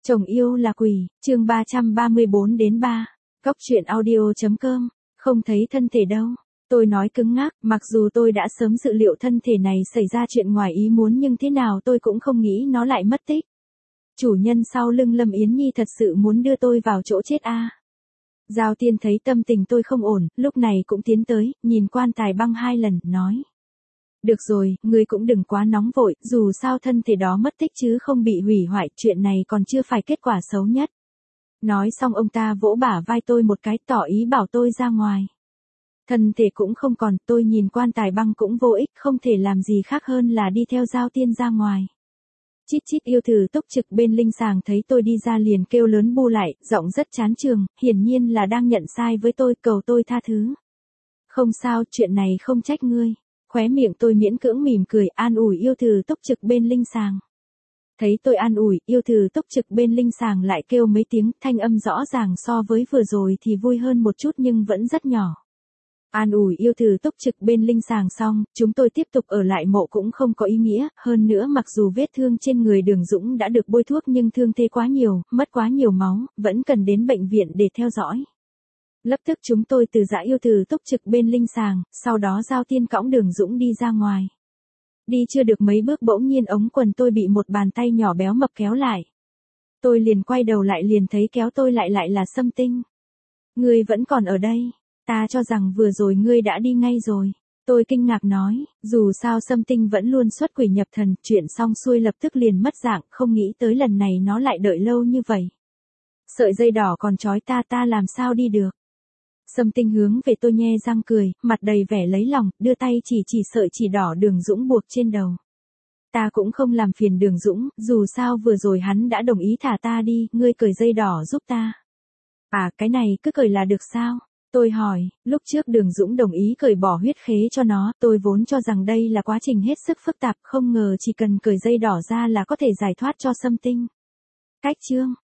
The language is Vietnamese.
Chồng yêu là quỷ, chương 334 đến 3. Góc truyện audio.com, không thấy thân thể đâu. Tôi nói cứng ngắc, mặc dù tôi đã sớm dự liệu thân thể này xảy ra chuyện ngoài ý muốn nhưng thế nào tôi cũng không nghĩ nó lại mất tích. Chủ nhân sau lưng Lâm Yến Nhi thật sự muốn đưa tôi vào chỗ chết à. Giao Tiên thấy tâm tình tôi không ổn, lúc này cũng tiến tới, nhìn quan tài băng 2 lần, nói. Được rồi, ngươi cũng đừng quá nóng vội, dù sao thân thể đó mất tích chứ không bị hủy hoại, chuyện này còn chưa phải kết quả xấu nhất. Nói xong ông ta vỗ bả vai tôi một cái tỏ ý bảo tôi ra ngoài. Thân thể cũng không còn, tôi nhìn quan tài băng cũng vô ích, không thể làm gì khác hơn là đi theo Giao Tiên ra ngoài. Chít chít yêu thử túc trực bên linh sàng thấy tôi đi ra liền kêu lớn bu lại, giọng rất chán trường, hiển nhiên là đang nhận sai với tôi, cầu tôi tha thứ. Không sao, chuyện này không trách ngươi. Khóe miệng tôi miễn cưỡng mỉm cười an ủi yêu thử túc trực bên linh sàng. Thấy tôi an ủi, yêu thử túc trực bên linh sàng lại kêu mấy tiếng, thanh âm rõ ràng so với vừa rồi thì vui hơn một chút nhưng vẫn rất nhỏ. An ủi yêu thử túc trực bên linh sàng xong, chúng tôi tiếp tục ở lại mộ cũng không có ý nghĩa, hơn nữa mặc dù vết thương trên người Đường Dũng đã được bôi thuốc nhưng thương thế quá nhiều, mất quá nhiều máu, vẫn cần đến bệnh viện để theo dõi. Lập tức chúng tôi từ dã yêu thử túc trực bên linh sàng, sau đó Giao Tiên cõng Đường Dũng đi ra ngoài. Đi chưa được mấy bước bỗng nhiên ống quần tôi bị một bàn tay nhỏ béo mập kéo lại. Tôi liền quay đầu lại liền thấy kéo tôi lại là Sâm Tinh. Ngươi vẫn còn ở đây, ta cho rằng vừa rồi ngươi đã đi ngay rồi. Tôi kinh ngạc nói, dù sao Sâm Tinh vẫn luôn xuất quỷ nhập thần, chuyện xong xuôi lập tức liền mất dạng, không nghĩ tới lần này nó lại đợi lâu như vậy. Sợi dây đỏ còn trói ta làm sao đi được. Sâm Tinh hướng về tôi nhe răng cười, mặt đầy vẻ lấy lòng, đưa tay chỉ sợi chỉ đỏ Đường Dũng buộc trên đầu. Ta cũng không làm phiền Đường Dũng, dù sao vừa rồi hắn đã đồng ý thả ta đi, ngươi cởi dây đỏ giúp ta. À, cái này cứ cởi là được sao? Tôi hỏi, lúc trước Đường Dũng đồng ý cởi bỏ huyết khế cho nó, tôi vốn cho rằng đây là quá trình hết sức phức tạp, không ngờ chỉ cần cởi dây đỏ ra là có thể giải thoát cho Sâm Tinh. Cách chương